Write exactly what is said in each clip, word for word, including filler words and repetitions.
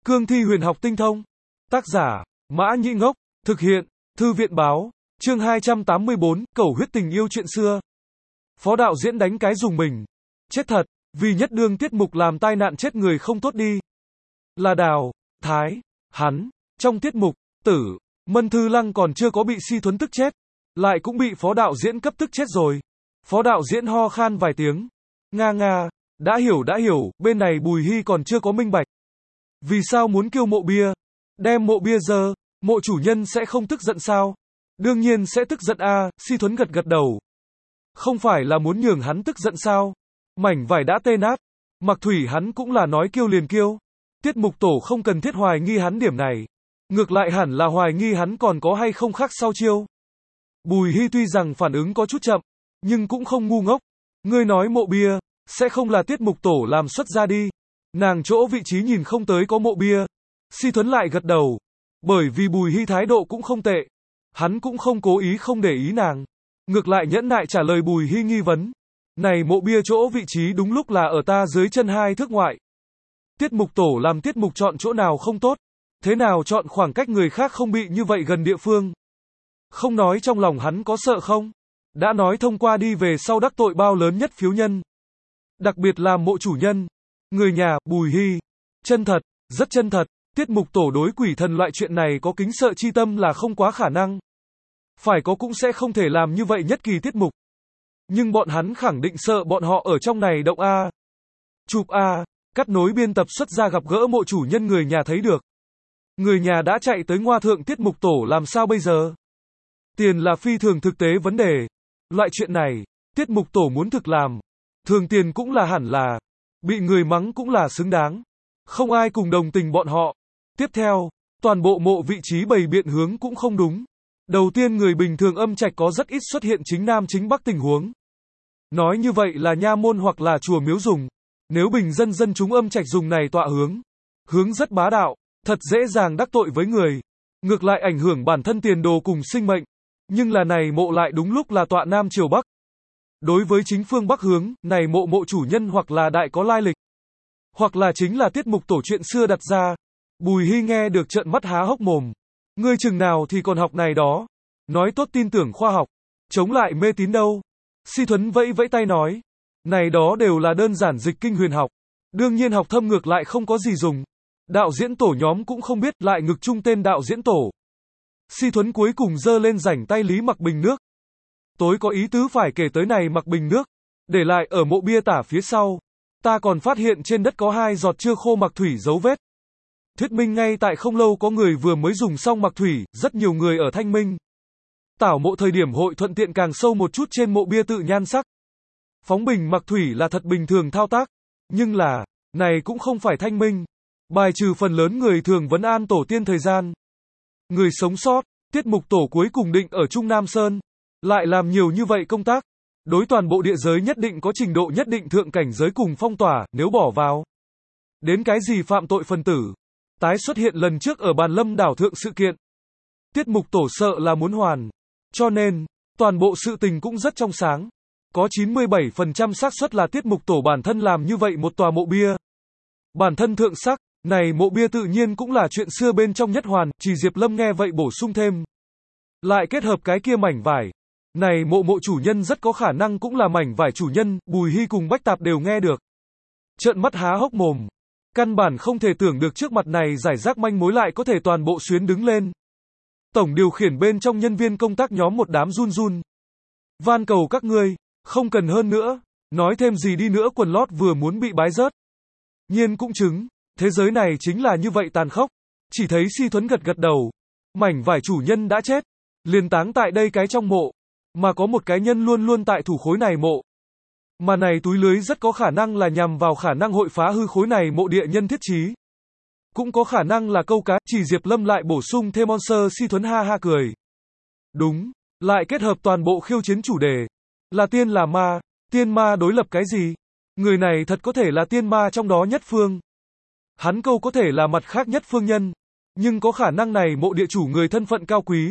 Cương thi huyền học tinh thông. Tác giả, Mã Nhĩ Ngốc. Thực hiện, Thư viện báo. Chương hai trăm tám mươi bốn, Cẩu huyết tình yêu chuyện xưa. Phó đạo diễn đánh cái dùng mình. Chết thật, vì nhất đương tiết mục làm tai nạn chết người không tốt đi. Là Đào, Thái, hắn, trong tiết mục, Tử, Mân Thư Lăng còn chưa có bị Si Thuấn tức chết, lại cũng bị phó đạo diễn cấp tức chết rồi. Phó đạo diễn ho khan vài tiếng. Nga nga, đã hiểu đã hiểu, bên này Bùi Hy còn chưa có minh bạch. Vì sao muốn kêu mộ bia? Đem mộ bia dơ, mộ chủ nhân sẽ không tức giận sao? Đương nhiên sẽ tức giận a, à, Si Thuấn gật gật đầu. Không phải là muốn nhường hắn tức giận sao? Mảnh vải đã tê nát. Mặc Thủy hắn cũng là nói kêu liền kêu. Tiết mục tổ không cần thiết hoài nghi hắn điểm này. Ngược lại hẳn là hoài nghi hắn còn có hay không khác sau chiêu. Bùi Hy tuy rằng phản ứng có chút chậm, nhưng cũng không ngu ngốc. Ngươi nói mộ bia, sẽ không là tiết mục tổ làm xuất ra đi. Nàng chỗ vị trí nhìn không tới có mộ bia. Si Thuấn lại gật đầu. Bởi vì Bùi Hy thái độ cũng không tệ. Hắn cũng không cố ý không để ý nàng. Ngược lại nhẫn nại trả lời Bùi Hy nghi vấn. Này mộ bia chỗ vị trí đúng lúc là ở ta dưới chân hai thước ngoại. Tiết mục tổ làm tiết mục chọn chỗ nào không tốt. Thế nào chọn khoảng cách người khác không bị như vậy gần địa phương. Không nói trong lòng hắn có sợ không? Đã nói thông qua đi về sau đắc tội bao lớn nhất phiếu nhân. Đặc biệt là mộ chủ nhân. Người nhà, Bùi Hy. Chân thật, rất chân thật. Tiết mục tổ đối quỷ thần loại chuyện này có kính sợ chi tâm là không quá khả năng. Phải có cũng sẽ không thể làm như vậy nhất kỳ tiết mục. Nhưng bọn hắn khẳng định sợ bọn họ ở trong này động A. Chụp A, cắt nối biên tập xuất ra gặp gỡ mộ chủ nhân người nhà thấy được. Người nhà đã chạy tới ngoa thượng tiết mục tổ làm sao bây giờ? Tiền là phi thường thực tế vấn đề. Loại chuyện này, tiết mục tổ muốn thực làm. Thường tiền cũng là hẳn là. Bị người mắng cũng là xứng đáng. Không ai cùng đồng tình bọn họ. Tiếp theo, toàn bộ mộ vị trí bày biện hướng cũng không đúng. Đầu tiên người bình thường âm trạch có rất ít xuất hiện chính nam chính bắc tình huống. Nói như vậy là nha môn hoặc là chùa miếu dùng. Nếu bình dân dân chúng âm trạch dùng này tọa hướng. Hướng rất bá đạo, thật dễ dàng đắc tội với người. Ngược lại ảnh hưởng bản thân tiền đồ cùng sinh mệnh. Nhưng là này mộ lại đúng lúc là tọa nam chiều bắc. Đối với chính phương bắc hướng, này mộ mộ chủ nhân hoặc là đại có lai lịch. Hoặc là chính là tiết mục tổ chuyện xưa đặt ra. Bùi Hy nghe được trợn mắt há hốc mồm. Ngươi chừng nào thì còn học này đó. Nói tốt tin tưởng khoa học. Chống lại mê tín đâu. Si Thuấn vẫy vẫy tay nói. Này đó đều là đơn giản dịch kinh huyền học. Đương nhiên học thâm ngược lại không có gì dùng. Đạo diễn tổ nhóm cũng không biết lại ngực chung tên đạo diễn tổ. Si Thuấn cuối cùng giơ lên rảnh tay Lý Mặc Bình nước. Tối có ý tứ phải kể tới này Mặc Bình nước. Để lại ở mộ bia tả phía sau. Ta còn phát hiện trên đất có hai giọt chưa khô mặc thủy dấu vết. Thuyết minh ngay tại không lâu có người vừa mới dùng xong mặc thủy, rất nhiều người ở Thanh Minh. Tảo mộ thời điểm hội thuận tiện càng sâu một chút trên mộ bia tự nhan sắc. Phóng bình mặc thủy là thật bình thường thao tác. Nhưng là, này cũng không phải Thanh Minh. Bài trừ phần lớn người thường vấn an tổ tiên thời gian. Người sống sót, tiết mục tổ cuối cùng định ở Trung Nam Sơn. Lại làm nhiều như vậy công tác. Đối toàn bộ địa giới nhất định có trình độ nhất định thượng cảnh giới cùng phong tỏa, nếu bỏ vào. Đến cái gì phạm tội phần tử. Tái xuất hiện lần trước ở Bàn Lâm đảo thượng sự kiện. Tiết mục tổ sợ là muốn hoàn. Cho nên, toàn bộ sự tình cũng rất trong sáng. Có chín mươi bảy phần trăm xác suất là tiết mục tổ bản thân làm như vậy một tòa mộ bia. Bản thân thượng sắc, này mộ bia tự nhiên cũng là chuyện xưa bên trong nhất hoàn, chỉ Diệp Lâm nghe vậy bổ sung thêm. Lại kết hợp cái kia mảnh vải. Này mộ mộ chủ nhân rất có khả năng cũng là mảnh vải chủ nhân, Bùi Hy cùng Bách Tạp đều nghe được. Trợn mắt há hốc mồm. Căn bản không thể tưởng được trước mặt này giải rác manh mối lại có thể toàn bộ xuyến đứng lên. Tổng điều khiển bên trong nhân viên công tác nhóm một đám run run. Van cầu các ngươi, không cần hơn nữa, nói thêm gì đi nữa quần lót vừa muốn bị bái rớt. Nhiên cũng chứng, thế giới này chính là như vậy tàn khốc. Chỉ thấy Si Thuấn gật gật đầu. Mảnh vải chủ nhân đã chết. Liền táng tại đây cái trong mộ. Mà có một cái nhân luôn luôn tại thủ khối này mộ. Mà này túi lưới rất có khả năng là nhằm vào khả năng hội phá hư khối này mộ địa nhân thiết trí. Cũng có khả năng là câu cá, chỉ Diệp Lâm lại bổ sung thêm monster. Si Thuấn ha ha cười. Đúng, lại kết hợp toàn bộ khiêu chiến chủ đề. Là tiên là ma, tiên ma đối lập cái gì? Người này thật có thể là tiên ma trong đó nhất phương. Hắn câu có thể là mặt khác nhất phương nhân. Nhưng có khả năng này mộ địa chủ người thân phận cao quý.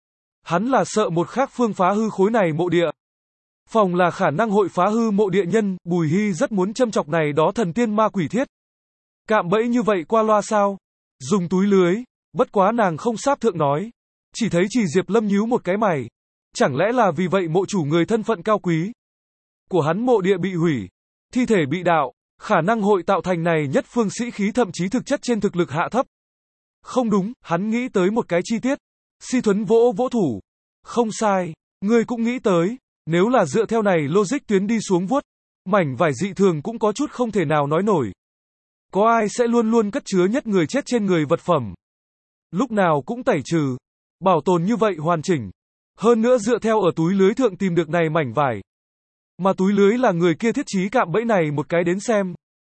Hắn là sợ một khác phương phá hư khối này mộ địa. Phòng là khả năng hội phá hư mộ địa nhân, Bùi Hy rất muốn châm chọc này đó thần tiên ma quỷ thiết. Cạm bẫy như vậy qua loa sao? Dùng túi lưới, bất quá nàng không sáp thượng nói. Chỉ thấy Trì Diệp Lâm nhíu một cái mày. Chẳng lẽ là vì vậy mộ chủ người thân phận cao quý của hắn mộ địa bị hủy, thi thể bị đạo, khả năng hội tạo thành này nhất phương sĩ khí thậm chí thực chất trên thực lực hạ thấp. Không đúng, hắn nghĩ tới một cái chi tiết. Si Thuấn vỗ vỗ thủ. Không sai, ngươi cũng nghĩ tới, nếu là dựa theo này logic tuyến đi xuống vuốt, mảnh vải dị thường cũng có chút không thể nào nói nổi. Có ai sẽ luôn luôn cất chứa nhất người chết trên người vật phẩm? Lúc nào cũng tẩy trừ, bảo tồn như vậy hoàn chỉnh. Hơn nữa dựa theo ở túi lưới thượng tìm được này mảnh vải. Mà túi lưới là người kia thiết trí cạm bẫy này một cái đến xem.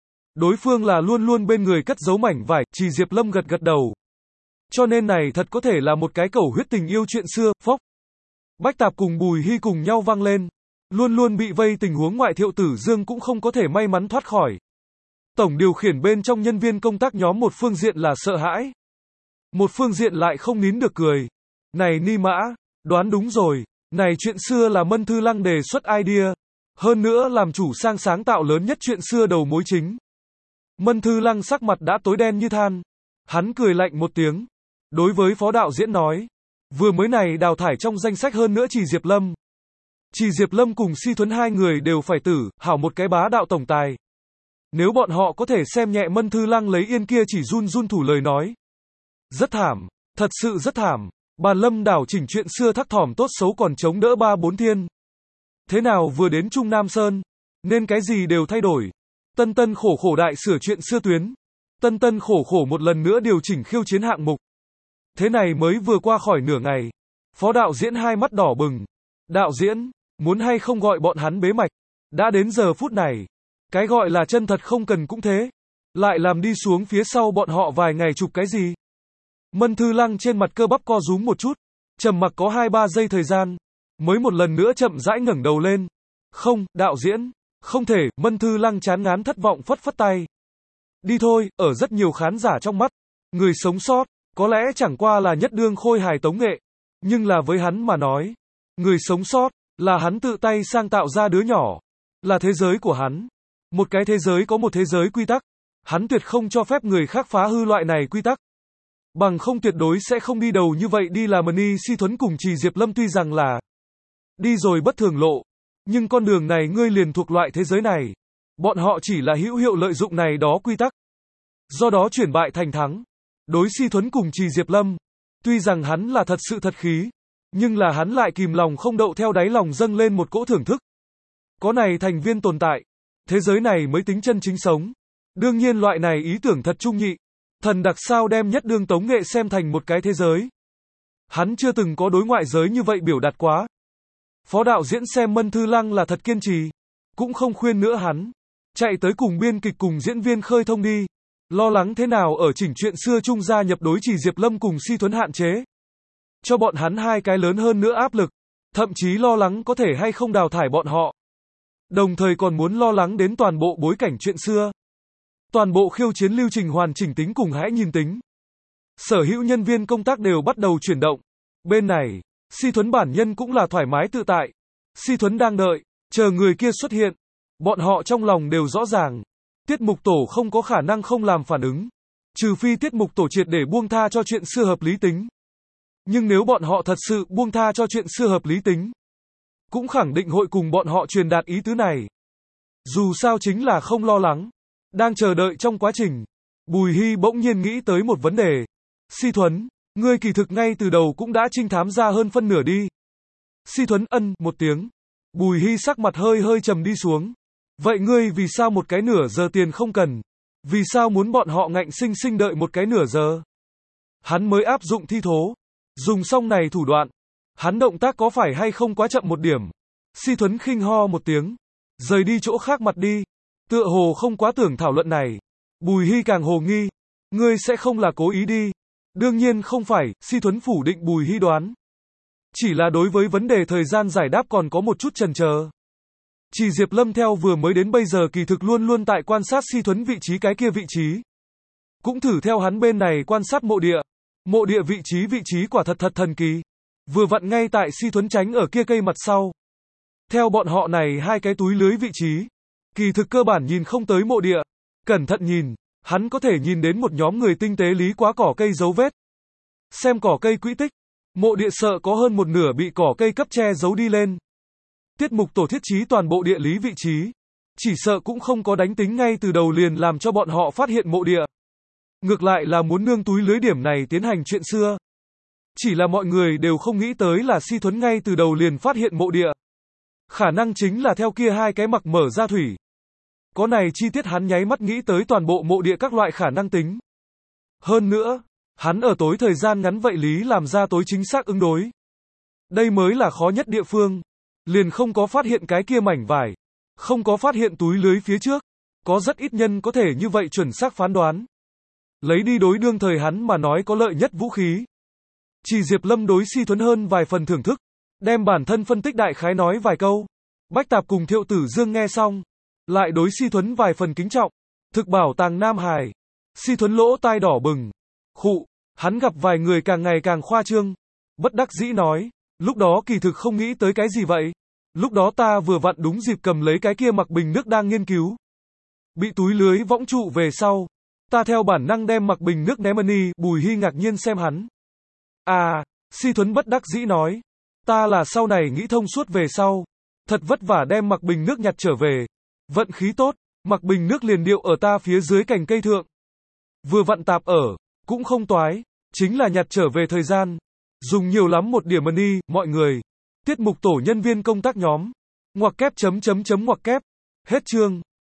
Đối phương là luôn luôn bên người cất giấu mảnh vải, Trì Diệp Lâm gật gật đầu. Cho nên này thật có thể là một cái cầu huyết tình yêu chuyện xưa, phốc. Bách Tạp cùng Bùi Hy cùng nhau vang lên. Luôn luôn bị vây tình huống ngoại Thiệu Tử Dương cũng không có thể may mắn thoát khỏi. Tổng điều khiển bên trong nhân viên công tác nhóm một phương diện là sợ hãi. Một phương diện lại không nín được cười. Này Ni Mã, đoán đúng rồi. Này chuyện xưa là Mân Thư Lăng đề xuất idea. Hơn nữa làm chủ sang sáng tạo lớn nhất chuyện xưa đầu mối chính. Mân Thư Lăng sắc mặt đã tối đen như than. Hắn cười lạnh một tiếng. Đối với phó đạo diễn nói. Vừa mới này đào thải trong danh sách hơn nữa Trì Diệp Lâm. Trì Diệp Lâm cùng Si Thuấn hai người đều phải tử, hảo một cái bá đạo tổng tài. Nếu bọn họ có thể xem nhẹ Mân Thư Lăng lấy yên kia chỉ run run thủ lời nói. Rất thảm, thật sự rất thảm. Bàn Lâm đảo chỉnh chuyện xưa thắc thỏm tốt xấu còn chống đỡ ba bốn thiên. Thế nào vừa đến Trung Nam Sơn, nên cái gì đều thay đổi. Tân tân khổ khổ đại sửa chuyện xưa tuyến. Tân tân khổ khổ một lần nữa điều chỉnh khiêu chiến hạng mục. Thế này mới vừa qua khỏi nửa ngày. Phó đạo diễn hai mắt đỏ bừng. Đạo diễn, muốn hay không gọi bọn hắn bế mạch. Đã đến giờ phút này. Cái gọi là chân thật không cần cũng thế. Lại làm đi xuống phía sau bọn họ vài ngày chụp cái gì. Mân Thư Lăng trên mặt cơ bắp co rúm một chút. Trầm mặc có hai ba giây thời gian. Mới một lần nữa chậm rãi ngẩng đầu lên. Không, đạo diễn. Không thể, Mân Thư Lăng chán ngán thất vọng phất phất tay. Đi thôi, ở rất nhiều khán giả trong mắt. Người sống sót, có lẽ chẳng qua là nhất đương khôi hài tống nghệ. Nhưng là với hắn mà nói. Người sống sót, là hắn tự tay sang tạo ra đứa nhỏ. Là thế giới của hắn. Một cái thế giới có một thế giới quy tắc. Hắn tuyệt không cho phép người khác phá hư loại này quy tắc. Bằng không tuyệt đối sẽ không đi đầu như vậy đi là Mani Si Thuấn cùng Trì Diệp Lâm tuy rằng là đi rồi bất thường lộ. Nhưng con đường này ngươi liền thuộc loại thế giới này. Bọn họ chỉ là hữu hiệu lợi dụng này đó quy tắc. Do đó chuyển bại thành thắng. Đối Si Thuấn cùng Trì Diệp Lâm. Tuy rằng hắn là thật sự thật khí. Nhưng là hắn lại kìm lòng không đậu theo đáy lòng dâng lên một cỗ thưởng thức. Có này thành viên tồn tại. Thế giới này mới tính chân chính sống. Đương nhiên loại này ý tưởng thật trung nhị. Thần đặc sao đem nhất đương tống nghệ xem thành một cái thế giới. Hắn chưa từng có đối ngoại giới như vậy biểu đạt quá. Phó đạo diễn xem Mân Thư Lăng là thật kiên trì. Cũng không khuyên nữa hắn. Chạy tới cùng biên kịch cùng diễn viên khơi thông đi. Lo lắng thế nào ở chỉnh chuyện xưa chung gia nhập đối Trì Diệp Lâm cùng Si Thuấn hạn chế. Cho bọn hắn hai cái lớn hơn nữa áp lực. Thậm chí lo lắng có thể hay không đào thải bọn họ. Đồng thời còn muốn lo lắng đến toàn bộ bối cảnh chuyện xưa. Toàn bộ khiêu chiến lưu trình hoàn chỉnh tính cùng hãy nhìn tính. Sở hữu nhân viên công tác đều bắt đầu chuyển động. Bên này, Si Thuấn bản nhân cũng là thoải mái tự tại. Si Thuấn đang đợi, chờ người kia xuất hiện. Bọn họ trong lòng đều rõ ràng. Tiết mục tổ không có khả năng không làm phản ứng. Trừ phi tiết mục tổ triệt để buông tha cho chuyện xưa hợp lý tính. Nhưng nếu bọn họ thật sự buông tha cho chuyện xưa hợp lý tính, cũng khẳng định hội cùng bọn họ truyền đạt ý tứ này. Dù sao chính là không lo lắng. Đang chờ đợi trong quá trình, Bùi Hy bỗng nhiên nghĩ tới một vấn đề. Si Thuấn, ngươi kỳ thực ngay từ đầu cũng đã trinh thám ra hơn phân nửa đi. Si Thuấn ân một tiếng. Bùi Hy sắc mặt hơi hơi trầm đi xuống. Vậy ngươi vì sao một cái nửa giờ tiền không cần? Vì sao muốn bọn họ ngạnh sinh sinh đợi một cái nửa giờ? Hắn mới áp dụng thi thố. Dùng xong này thủ đoạn. Hắn động tác có phải hay không quá chậm một điểm? Si Thuấn khinh ho một tiếng. Rời đi chỗ khác mặt đi. Tựa hồ không quá tưởng thảo luận này. Bùi Hy càng hồ nghi. Ngươi sẽ không là cố ý đi. Đương nhiên không phải, Si Thuấn phủ định Bùi Hy đoán. Chỉ là đối với vấn đề thời gian giải đáp còn có một chút chần chờ. Trì Diệp Lâm theo vừa mới đến bây giờ kỳ thực luôn luôn tại quan sát Si Thuấn vị trí cái kia vị trí. Cũng thử theo hắn bên này quan sát mộ địa. Mộ địa vị trí vị trí quả thật thật thần kỳ. Vừa vặn ngay tại Si Thuấn tránh ở kia cây mặt sau. Theo bọn họ này hai cái túi lưới vị trí. Kỳ thực cơ bản nhìn không tới mộ địa. Cẩn thận nhìn. Hắn có thể nhìn đến một nhóm người tinh tế lý quá cỏ cây dấu vết. Xem cỏ cây quỹ tích. Mộ địa sợ có hơn một nửa bị cỏ cây cấp che giấu đi lên. Tiết mục tổ thiết trí toàn bộ địa lý vị trí. Chỉ sợ cũng không có đánh tính ngay từ đầu liền làm cho bọn họ phát hiện mộ địa. Ngược lại là muốn nương túi lưới điểm này tiến hành chuyện xưa. Chỉ là mọi người đều không nghĩ tới là Si Thuấn ngay từ đầu liền phát hiện mộ địa. Khả năng chính là theo kia hai cái mặc mở ra thủy. Có này chi tiết hắn nháy mắt nghĩ tới toàn bộ mộ địa các loại khả năng tính. Hơn nữa, hắn ở tối thời gian ngắn vậy lý làm ra tối chính xác ứng đối. Đây mới là khó nhất địa phương. Liền không có phát hiện cái kia mảnh vải. Không có phát hiện túi lưới phía trước. Có rất ít nhân có thể như vậy chuẩn xác phán đoán. Lấy đi đối đương thời hắn mà nói có lợi nhất vũ khí. Chỉ Diệp Lâm đối Si Thuấn hơn vài phần thưởng thức. Đem bản thân phân tích đại khái nói vài câu. Bách Tạp cùng Thiệu Tử Dương nghe xong. Lại đối Si Thuấn vài phần kính trọng. Thực bảo tàng Nam Hải. Si Thuấn lỗ tai đỏ bừng. Khụ, hắn gặp vài người càng ngày càng khoa trương. Bất đắc dĩ nói. Lúc đó kỳ thực không nghĩ tới cái gì vậy. Lúc đó ta vừa vặn đúng dịp cầm lấy cái kia mặc bình nước đang nghiên cứu. Bị túi lưới võng trụ về sau. Ta theo bản năng đem mặc bình nước ném đi. Bùi Hy ngạc nhiên xem hắn. À, Si Thuấn bất đắc dĩ nói. Ta là sau này nghĩ thông suốt về sau. Thật vất vả đem mặc bình nước nhặt trở về. Vận khí tốt, mặc bình nước liền điệu ở ta phía dưới cành cây thượng. Vừa vặn tạp ở, cũng không toái. Chính là nhặt trở về thời gian. Dùng nhiều lắm một điểm đi, mọi người. Tiết mục tổ nhân viên công tác nhóm. Ngoặc kép chấm chấm chấm ngoặc kép. Hết chương.